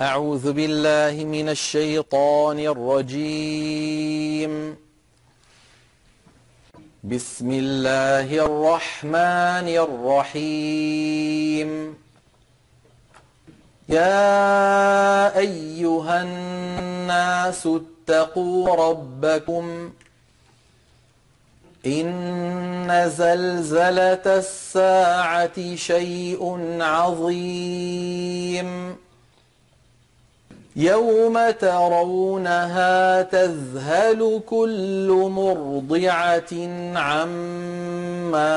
أعوذ بالله من الشيطان الرجيم. بسم الله الرحمن الرحيم. يا أيها الناس اتقوا ربكم إن زلزلة الساعة شيء عظيم يوم ترونها تذهل كل مرضعة عما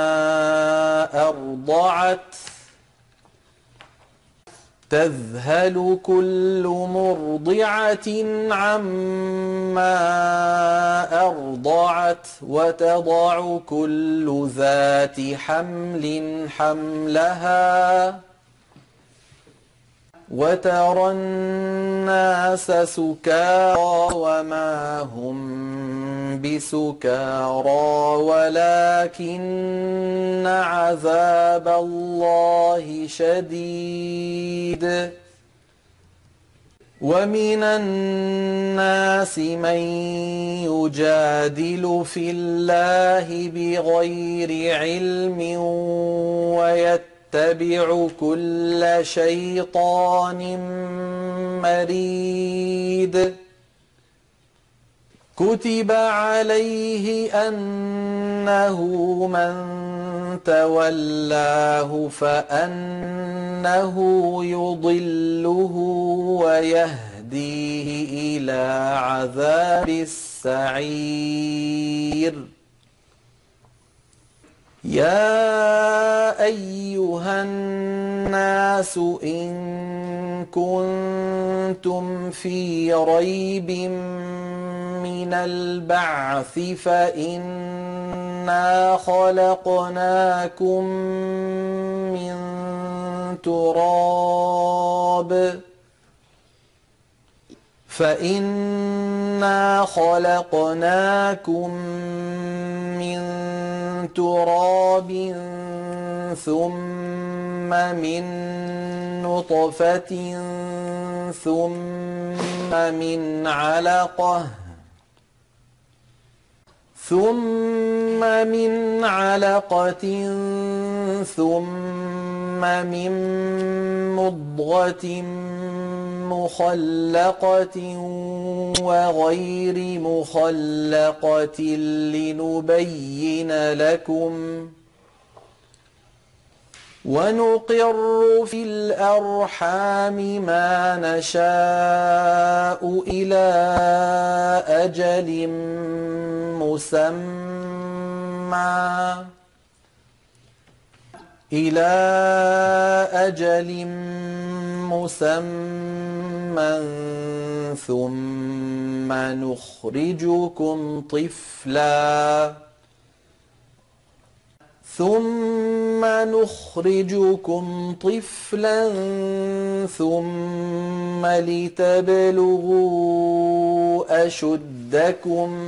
أرضعت وتضع كل ذات حمل حملها وترى الناس سكارى وما هم بسكارى ولكن عذاب الله شديد. ومن الناس من يجادل في الله بغير علم ويتبع كل شيطان مريد. كتب عليه أنه من تولاه فأنه يضله ويهديه إلى عذاب السعير. يا أيها الناس إن كنتم في ريب من البعث فإنا خلقناكم من تراب ثم من نطفة ثم من علقة ثم من مضغة مخلقة وغير مخلقة لنبين لكم ونقر في الأرحام ما نشاء إلى أجل مسمى ثم نخرجكم طفلا ثم لتبلغوا أشدكم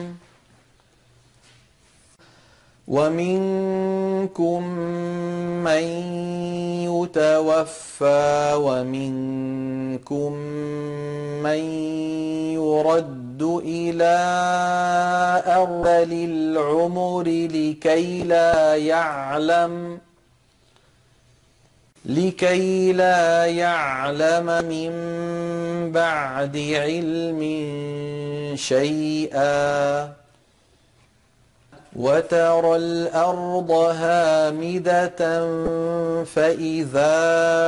ومنكم من يتوفى ومنكم من يرد إلى أرذل العمر لكي لا يعلم من بعد علم شيئا. وترى الأرض هامدة فإذا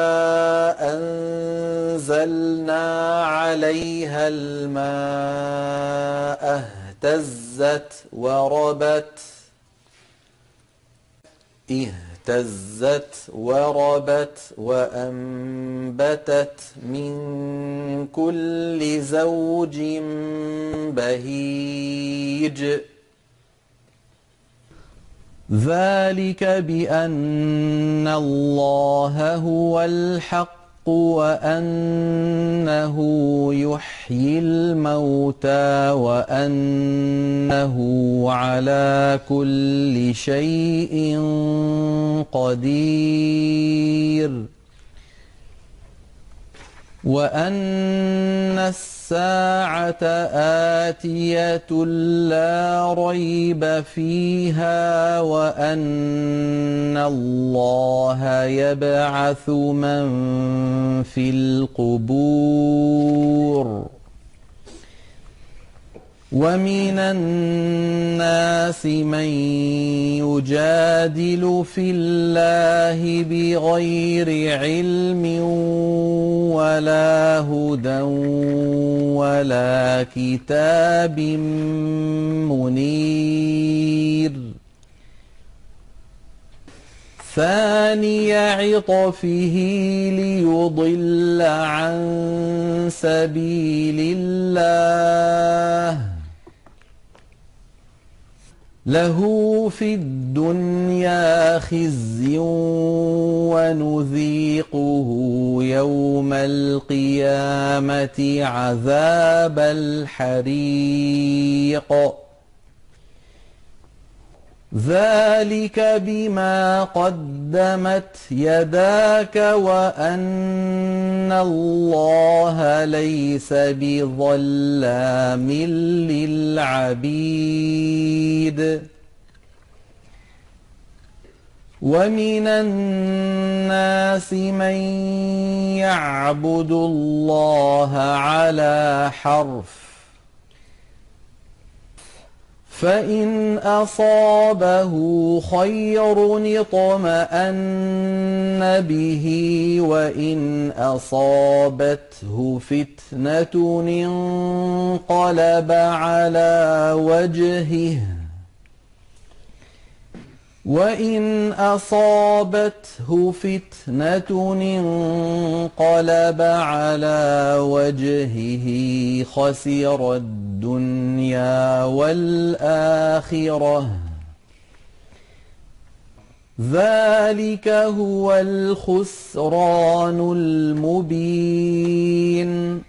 أنزلنا عليها الماء اهتزت وربت وأنبتت من كل زوج بهيج. ذلك بأن الله هو الحق وأنه يحيي الموتى وأنه على كل شيء قدير. وأن الساعة آتية لا ريب فيها وأن الله يبعث من في القبور ومن الناس من يجادل في الله بغير علم ولا هدى ولا كتاب منير ثاني عطفه ليضل عن سبيل الله له في الدنيا خزي ونذيقه يوم القيامة عذاب الحريق ذلك بما قدمت يداك وأن الله ليس بظلام للعبيد ومن الناس من يعبد الله على حرف فإن أصابه خير اطمأن به وإن أصابته فتنة انقلب على وجهه وإن أصابته فتنة انقلب على وجهه خسر الدنيا والآخرة ذلك هو الخسران المبين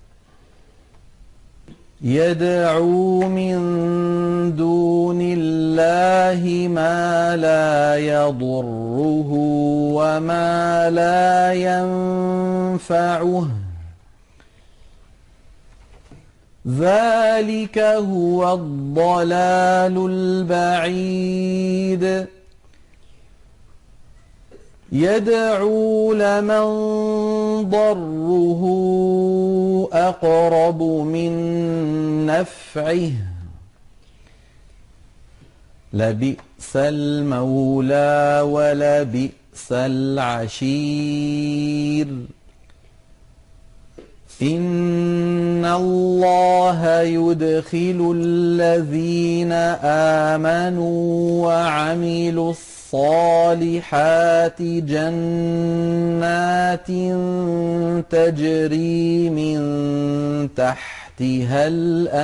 يدعو من دون الله ما لا يضره وما لا ينفعه ذلك هو الضلال البعيد يدعو لمن ضره أقرب من نفعه لبئس المولى ولبئس العشير إن الله يدخل الذين آمنوا وعملوا الصالحات جنات تجري من تحتها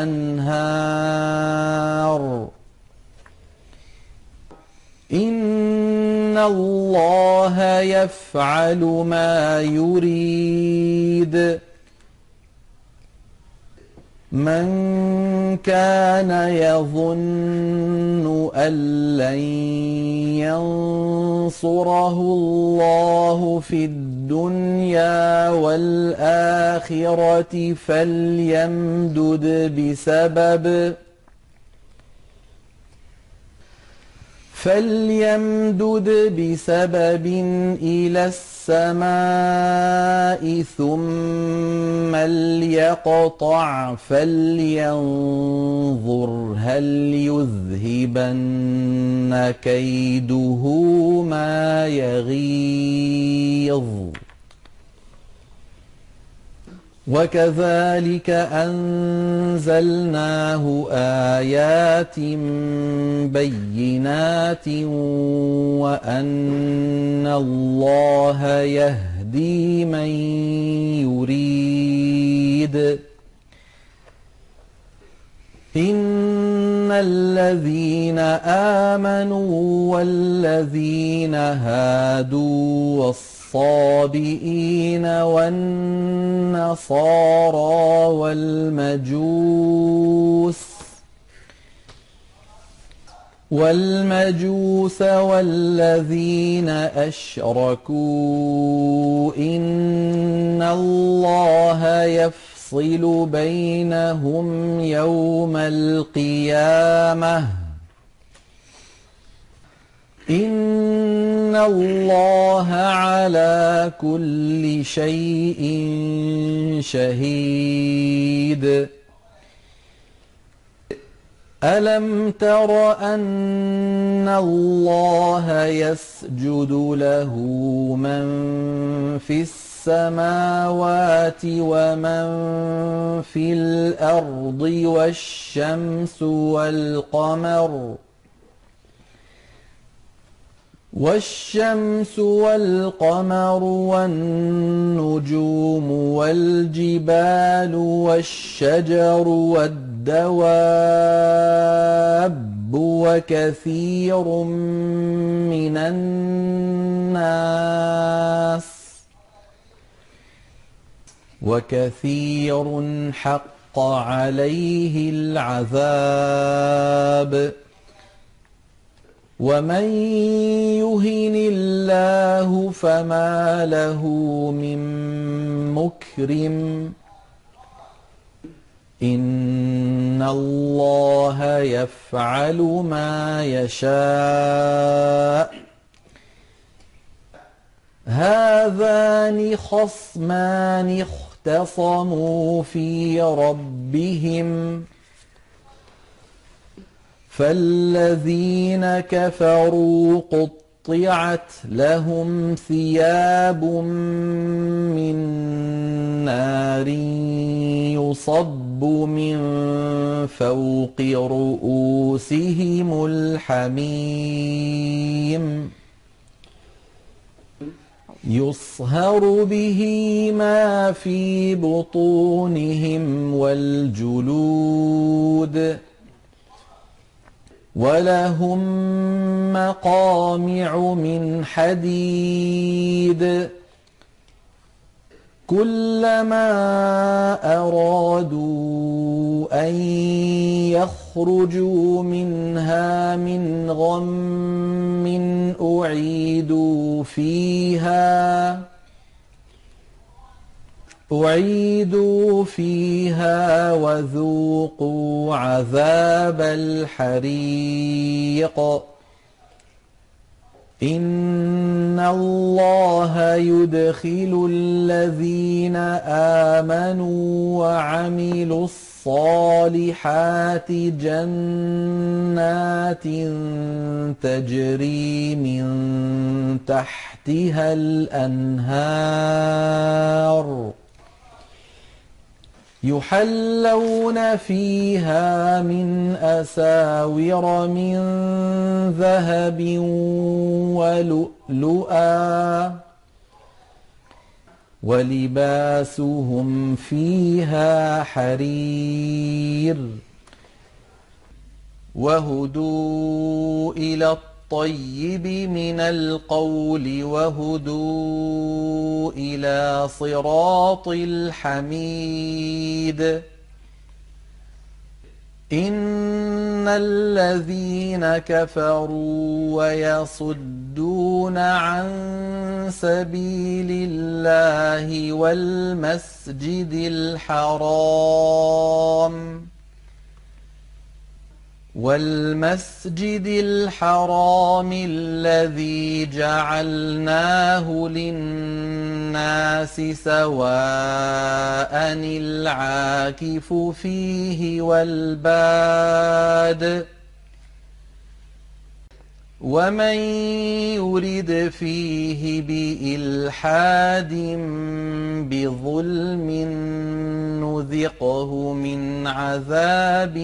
الأنهار إن الله يفعل ما يريد من كان يظن أن لن ينصره الله في الدنيا والآخرة فليمدد بسبب إلى السماء ثم ليقطع فلينظر هل يذهبن كيده ما يغيظ وكذلك أنزلناه آيات بينات وأن الله يهدي من يريد إن الذين آمنوا والذين هادوا والصابئين والنصارى والمجوس والذين أشركوا إن الله يفصل بينهم يوم القيامة إن الله على كل شيء شهيد ألم تر أن الله يسجد له من في السماوات ومن في الأرض والشمس والقمر والنجوم والجبال والشجر والدواب وكثير حق عليه العذاب ومن يهن الله فما له من مكرم إن الله يفعل ما يشاء هذان خصمان اختصموا في ربهم فالذين كفروا قطعت لهم ثياب من نار يصب من فوق رؤوسهم الحميم يصهر به ما في بطونهم والجلود ولهم مقامع من حديد كلما أرادوا أن يخرجوا منها من غم أعيدوا فيها وذوقوا عذاب الحريق إن الله يدخل الذين آمنوا وعملوا الصالحات جنات تجري من تحتها الأنهار يحلون فيها من أساور من ذهب ولؤلؤا ولباسهم فيها حرير وهدوا إلى الطيب من القول وهدوا إلى صراط الحميد إن الذين كفروا ويصدون عن سبيل الله والمسجد الحرام الذي جعلناه للناس سواء العاكف فيه والباد ومن يرد فيه بإلحاد بظلم نذقه من عذاب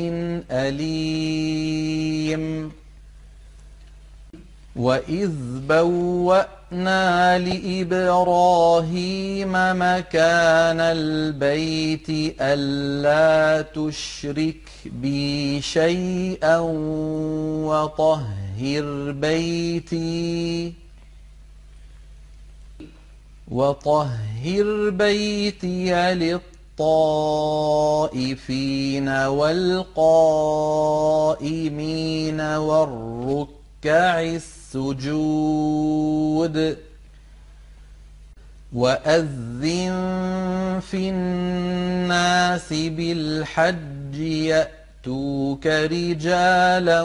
أليم وإذ بوأنا لإبراهيم مكان البيت ألا تشرك بي شيئا وطهر بيتي الطائفين والقائمين والركع السجود وأذن في الناس بالحج يأتوك رجالا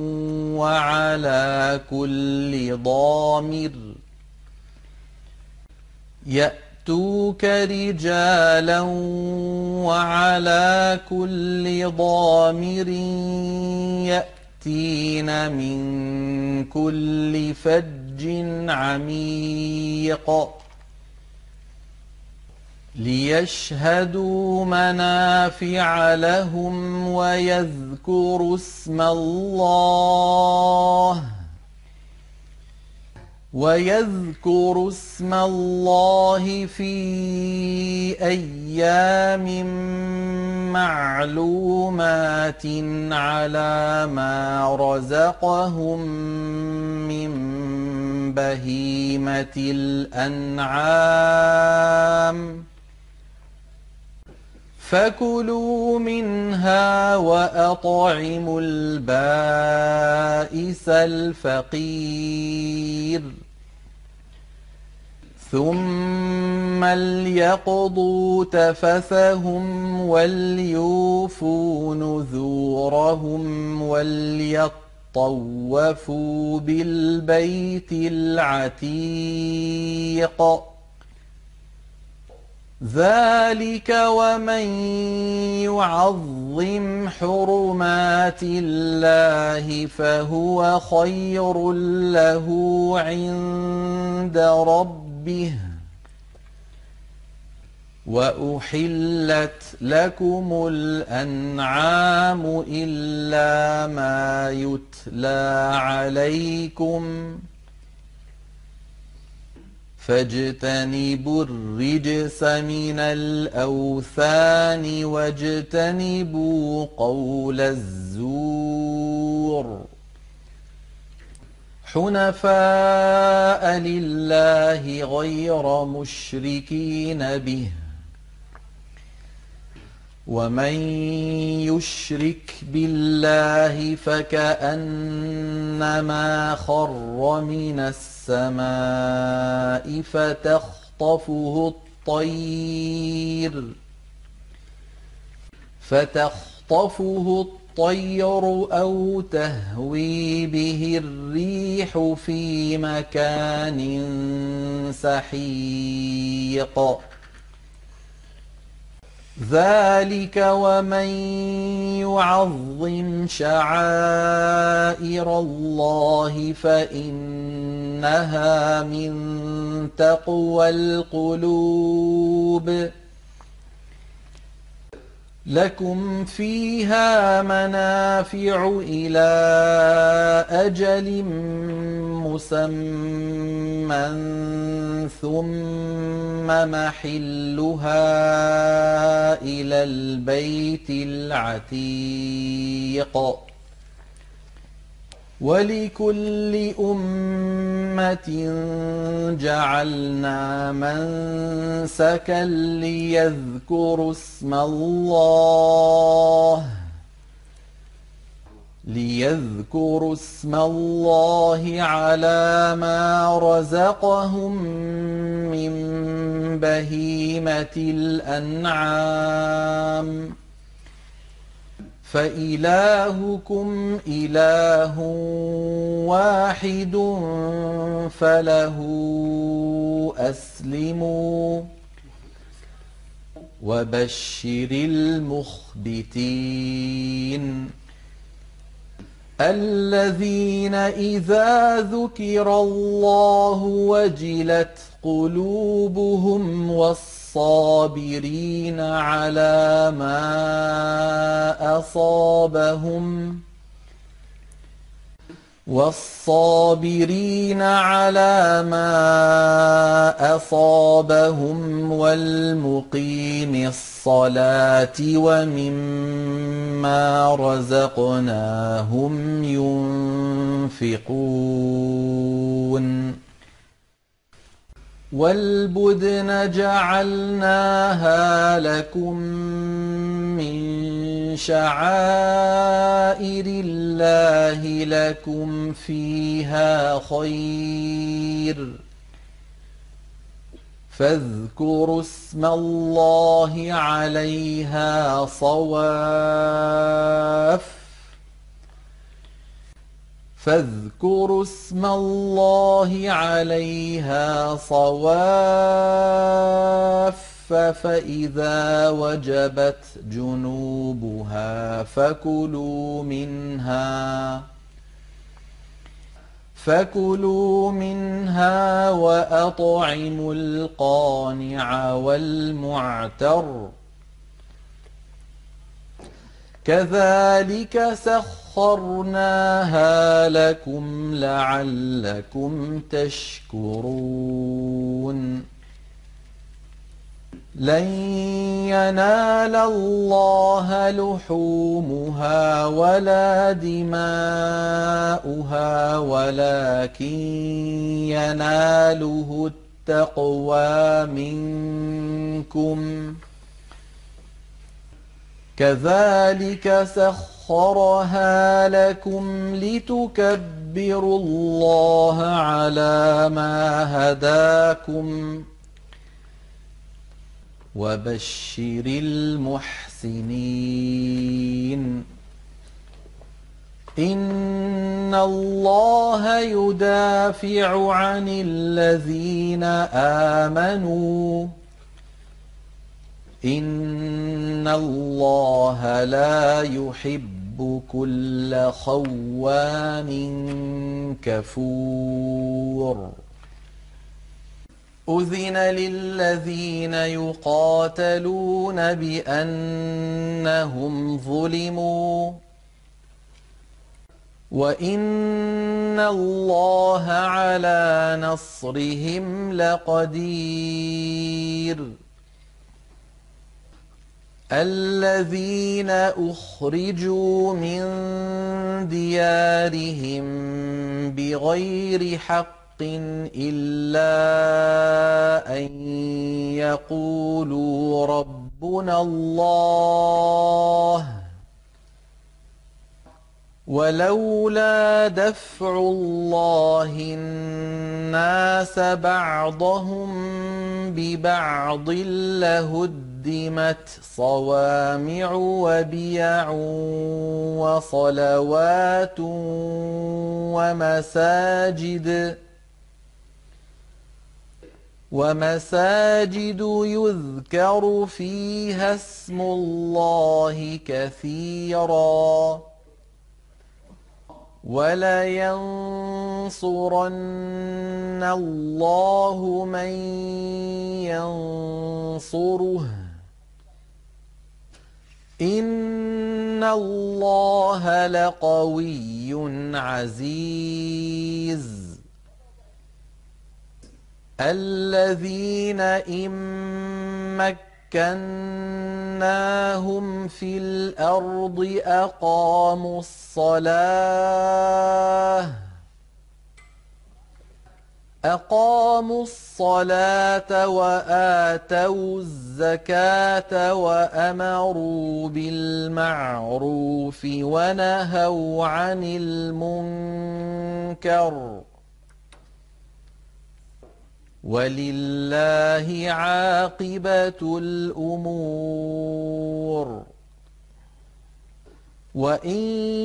وعلى كل ضامر يأتين من كل فج عميق ليشهدوا منافع لهم ويذكروا اسم الله في أيام معلومات على ما رزقهم من بهيمة الأنعام فكلوا منها وأطعموا البائس الفقير ثم ليقضوا تفثهم وليوفوا نذورهم وليطوفوا بالبيت العتيق ذلك ومن يعظم حرمات الله فهو خير له عند ربه وأحلت لكم الأنعام إلا ما يتلى عليكم فاجتنبوا الرجس من الأوثان واجتنبوا قول الزور حنفاء لله غير مشركين به ومن يشرك بالله فكأنما خر من السماء فتخطفه الطير أو تهوي به الريح في مكان سحيق ذلك ومن يعظم شعائر الله فإنها من تقوى القلوب لكم فيها منافع إلى أجل مسمى ثم محلها إلى البيت العتيق ولكل أمة جعلنا منسكا ليذكروا اسم الله على ما رزقهم من بهيمة الأنعام فإلهكم إله واحد فله أسلموا وبشر المخبتين الذين إذا ذكر الله وجلت قلوبهم والصابرين على ما أصابهم والمقيم الصلاة ومما رزقناهم ينفقون وَالْبُدْنَ جَعَلْنَاهَا لَكُم مِّن شَعَائِرِ اللَّهِ لَكُمْ فِيهَا خَيْرٌ فاذكروا اسم الله عليها صواف فإذا وجبت جنوبها فكلوا منها وأطعموا القانع والمعتر كذلك سخرناها لكم لعلكم تشكرون لن ينال الله لحومها ولا دماؤها ولكن يناله التقوى منكم كذلك سخرها لكم لتكبروا الله على ما هداكم وبشر المحسنين إن الله يدافع عن الذين آمنوا إن الله لا يحب كل خوان كفور أذن للذين يقاتلون بأنهم ظلموا وإن الله على نصرهم لقدير الذين أخرجوا من ديارهم بغير حق إلا أن يقولوا ربنا الله ولولا دفع الله الناس بعضهم ببعض لهدمت صوامع وبيع وصلوات ومساجد يذكر فيها اسم الله كثيرا ولينصرن الله من ينصره إن الله لقوي عزيز الذين إن مكناهم في الأرض أقاموا الصلاة وآتوا الزكاة وأمروا بالمعروف ونهوا عن المنكر ولله عاقبة الأمور وإن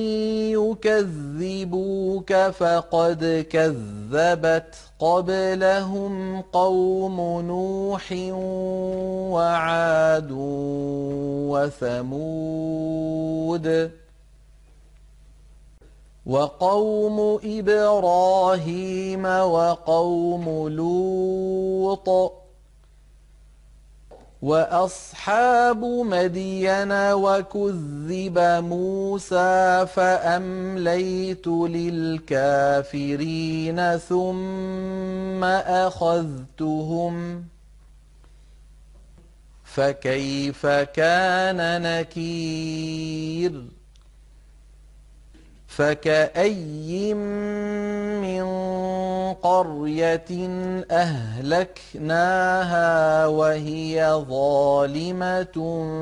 يكذبوك فقد كذبت قبلهم قوم نوح وعاد وثمود وقوم إبراهيم وقوم لوط وأصحاب مدين وكذب موسى فأمليت للكافرين ثم أخذتهم فكيف كان نكير فكأي من قرية أهلكناها وهي ظالمة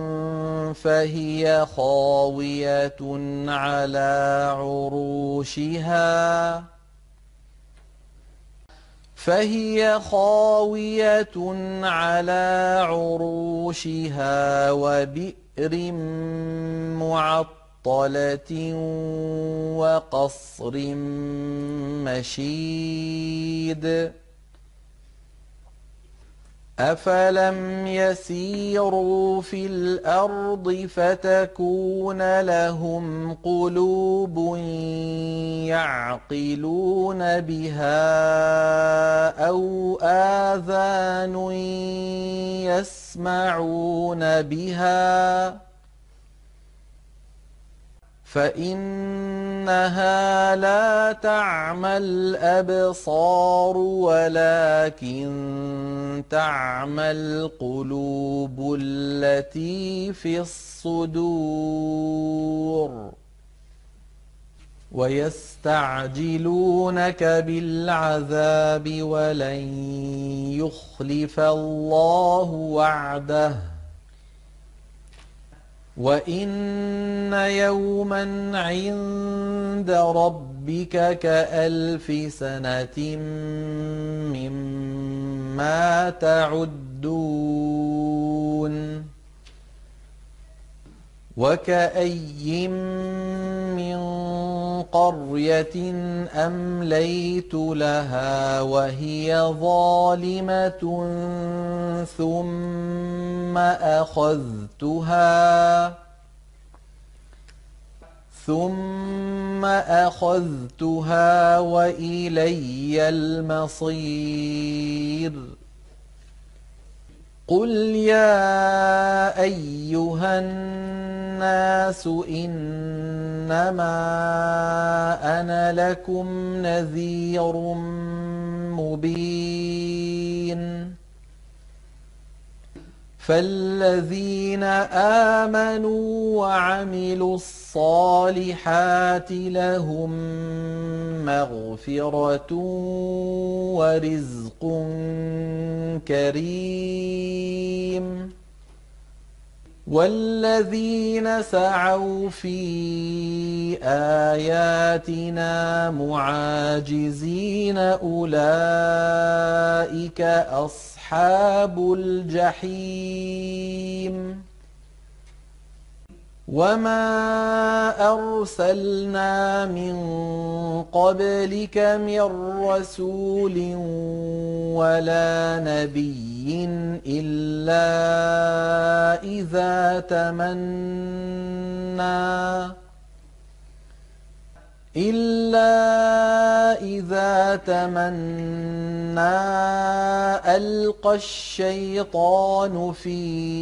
فهي خاوية على عروشها وبئر معطلة وقصر مشيد أفلم يسيروا في الأرض فتكون لهم قلوب يعقلون بها أو آذان يسمعون بها فإنها لا تعمى الأبصار ولكن تعمى القلوب التي في الصدور ويستعجلونك بالعذاب ولن يخلف الله وعده وإن يوما عند ربك كألف سنة مما تعدون وكأي من قرية أمليت لها وهي ظالمة ثم أخذتها وإلي المصير قل يا أيها الناس إنما أنا لكم نذير مبين فالذين آمنوا وعملوا الصالحات لهم مغفرة ورزق كريم والذين سعوا في آياتنا معاجزين أولئك أصحاب الجحيم وما أرسلنا من قبلك من رسول ولا نبي إلا إذا تمنى ألقى الشيطان في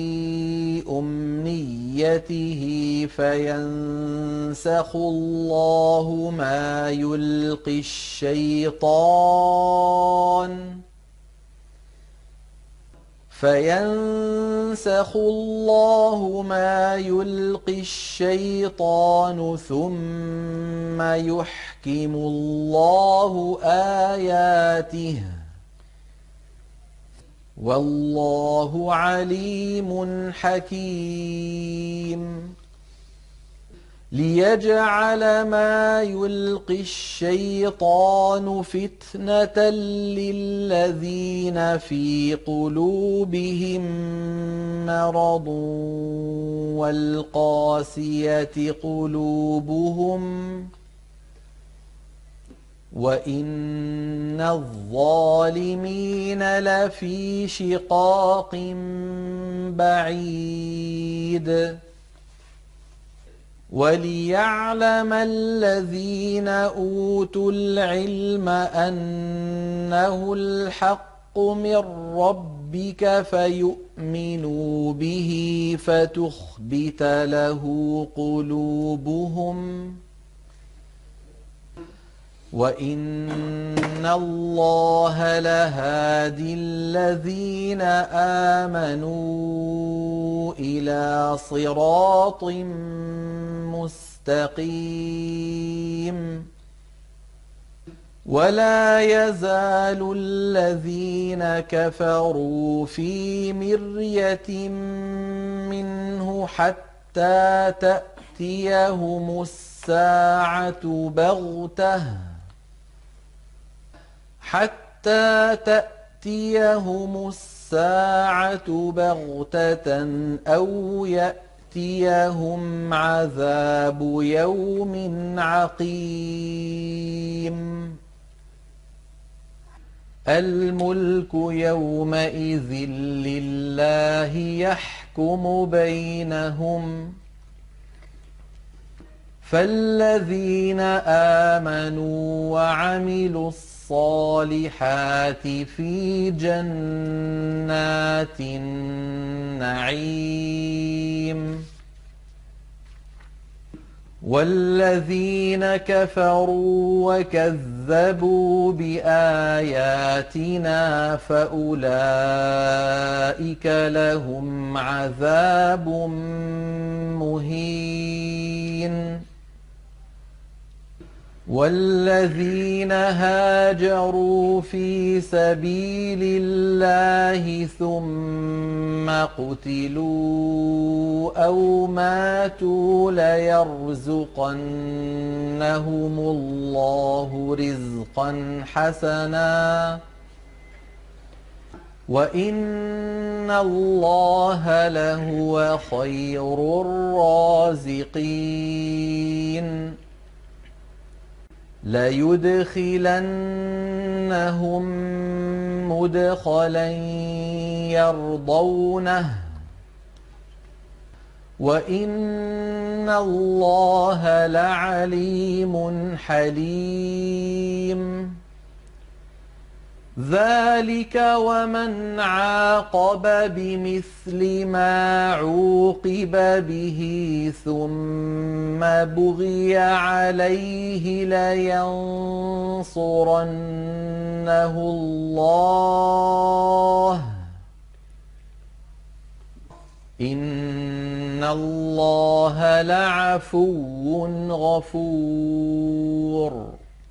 أمنيته فينسخ الله ما يلقي الشيطان ثم يحكم الله آياته والله عليم حكيم ليجعل ما يلقي الشيطان فتنة للذين في قلوبهم مرض والقاسية قلوبهم وإن الظالمين لفي شقاق بعيد وليعلم الذين أوتوا العلم أنه الحق من ربك فيؤمنوا به فتخبت له قلوبهم وإن الله لهادي الذين آمنوا إلى صراط مستقيم. ولا يزال الذين كفروا في مرية منه حتى تأتيهم الساعة بغتة أو يأتيهم عذاب يوم عقيم. الملك يومئذ لله يحكم بينهم. فالذين آمنوا وعملوا الصالحات في جنات النعيم. والذين كفروا وكذبوا بآياتنا فأولئك لهم عذاب مهين. والذين هاجروا في سبيل الله ثم قتلوا أو ماتوا ليرزقنهم الله رزقا حسنا وإن الله لهو خير الرازقين. ليدخلنهم مدخلا يرضونه وإن الله لعليم حليم. ذلك ومن عاقب بمثل ما عوقب به ثم بغي عليه لينصرنه الله إن الله لعفو غفور.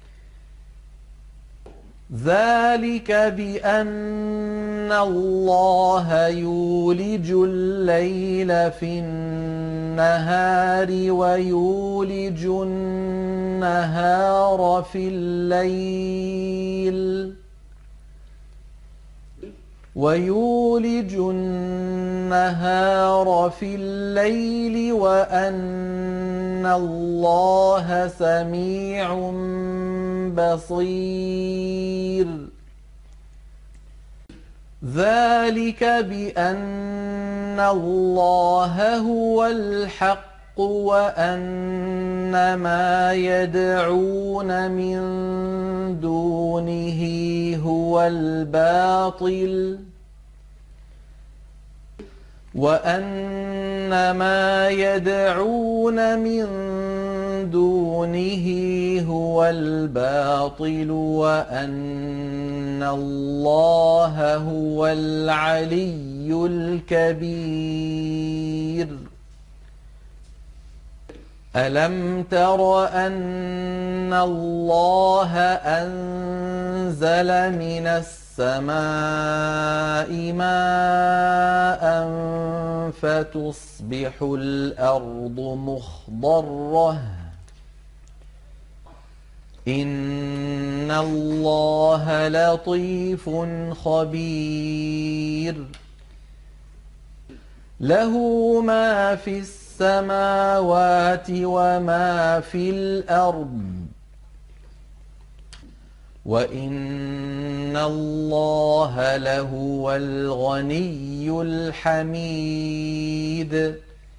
ذلك بأن الله يولج الليل في النهار ويولج النهار في الليل وأن الله سميع بصير. ذلك بأن الله هو الحق وأن ما يدعون من دونه هو الباطل وأن الله هو العلي الكبير. ألم تر أن الله أنزل من السماء ماء فتصبح الأرض مخضرة إن الله لطيف خبير. له ما في السماوات وما في الأرض وإن الله لهو الغني الحميد.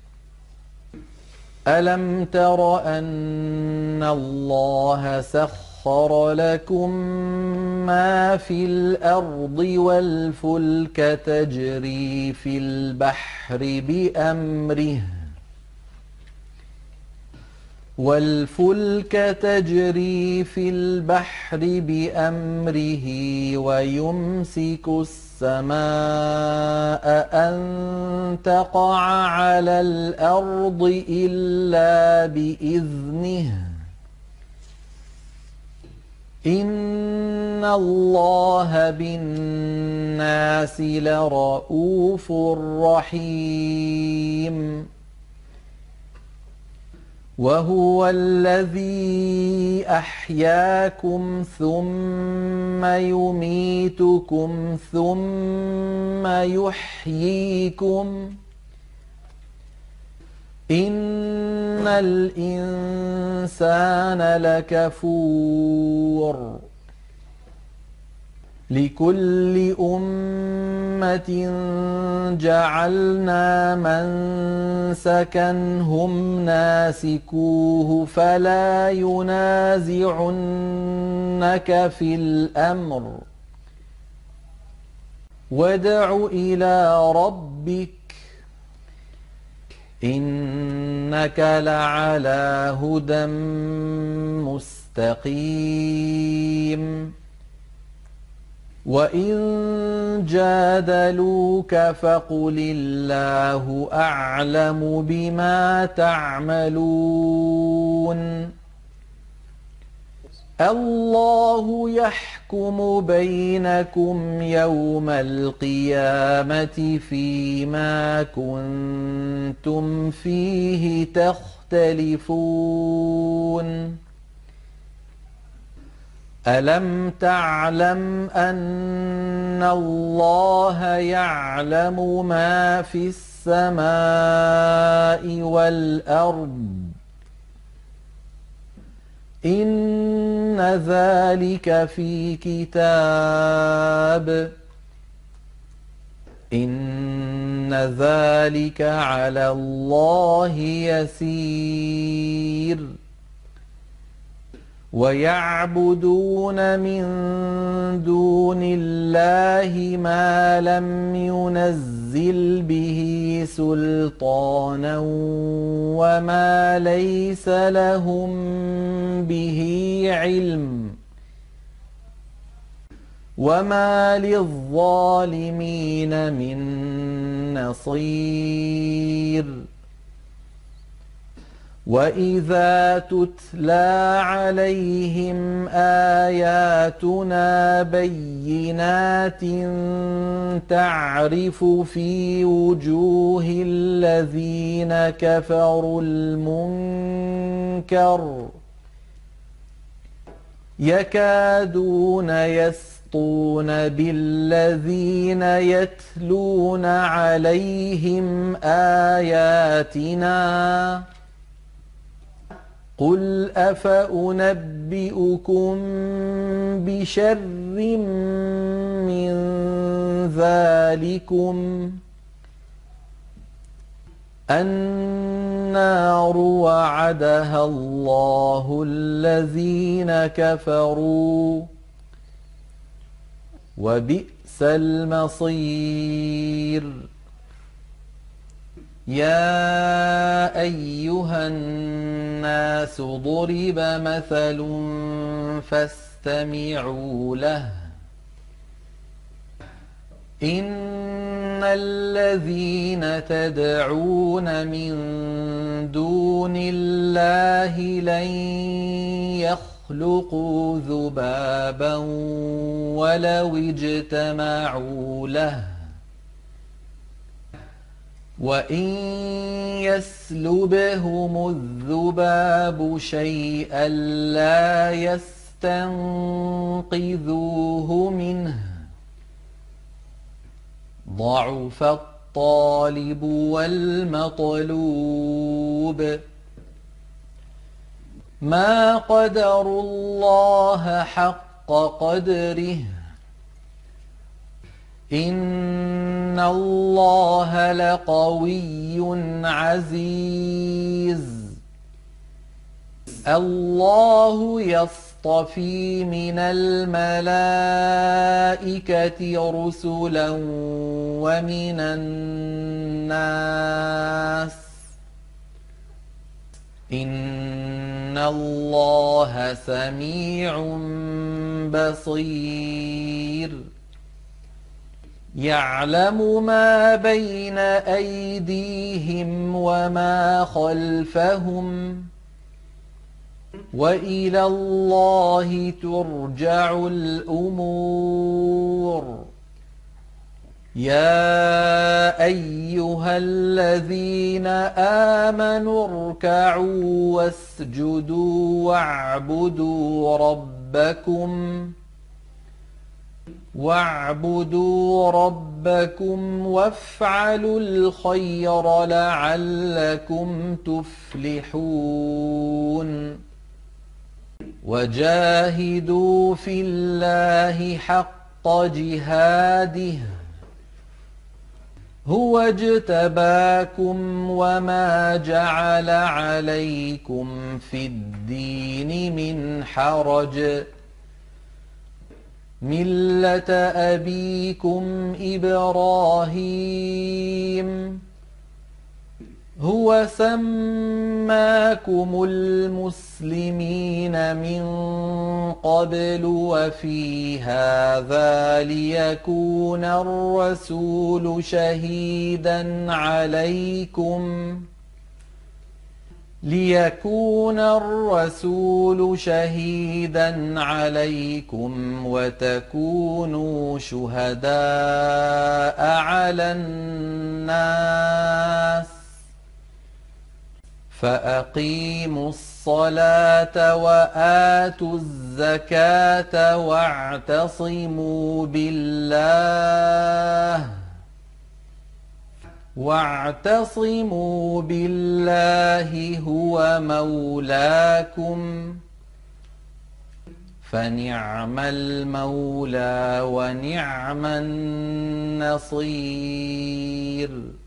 ألم تر أن الله سخر لكم ما في الأرض والفلك تجري في البحر والفلك تجري في البحر بأمره ويمسك السماء أن تقع على الأرض إلا بإذنه إن الله بالناس لرءوف رحيم وهو الذي أحياكم ثم يميتكم ثم يحييكم إن الإنسان لكفور لكل أمة جعلنا منسكا هم ناسكوه فلا ينازعنك في الأمر وادع إلى ربك إنك لعلى هدى مستقيم وإن جادلوك فقل الله أعلم بما تعملون الله يحكم بينكم يوم القيامة فيما كنتم فيه تختلفون ألم تعلم أن الله يعلم ما في السماء والأرض إن ذلك في كتاب إن ذلك على الله يسير ويعبدون من دون الله ما لم ينزل به سلطانا وما ليس لهم به علم وما للظالمين من نصير وإذا تتلى عليهم آياتنا بينات تعرف في وجوه الذين كفروا المنكر يكادون يسطون بالذين يتلون عليهم آياتنا قل أفأنبئكم بشر من ذلكم النار وعدها الله الذين كفروا وبئس المصير يا أيها الناس ضرب مثل فاستمعوا له إن الذين تدعون من دون الله لن يخلقوا ذبابا ولو اجتمعوا له وإن يسلبهم الذباب شيئا لا يستنقذوه منه ضعف الطالب والمطلوب ما قدروا الله حق قدره إن الله لقوي عزيز الله يصطفي من الملائكة رسلا ومن الناس إن إن الله سميع بصير يعلم ما بين أيديهم وما خلفهم وإلى الله ترجع الأمور يا أيها الذين آمنوا اركعوا واسجدوا واعبدوا ربكم وافعلوا الخير لعلكم تفلحون وجاهدوا في الله حق جهاده هو اجتباكم وما جعل عليكم في الدين من حرج ملة أبيكم إبراهيم هو سماكم المسلمين من قبل وفي هذا ليكون الرسول شهيدا عليكم وتكونوا شهداء على الناس فأقيموا الصلاة وآتوا الزكاة واعتصموا بالله هو مولاكم فنعم المولى ونعم النصير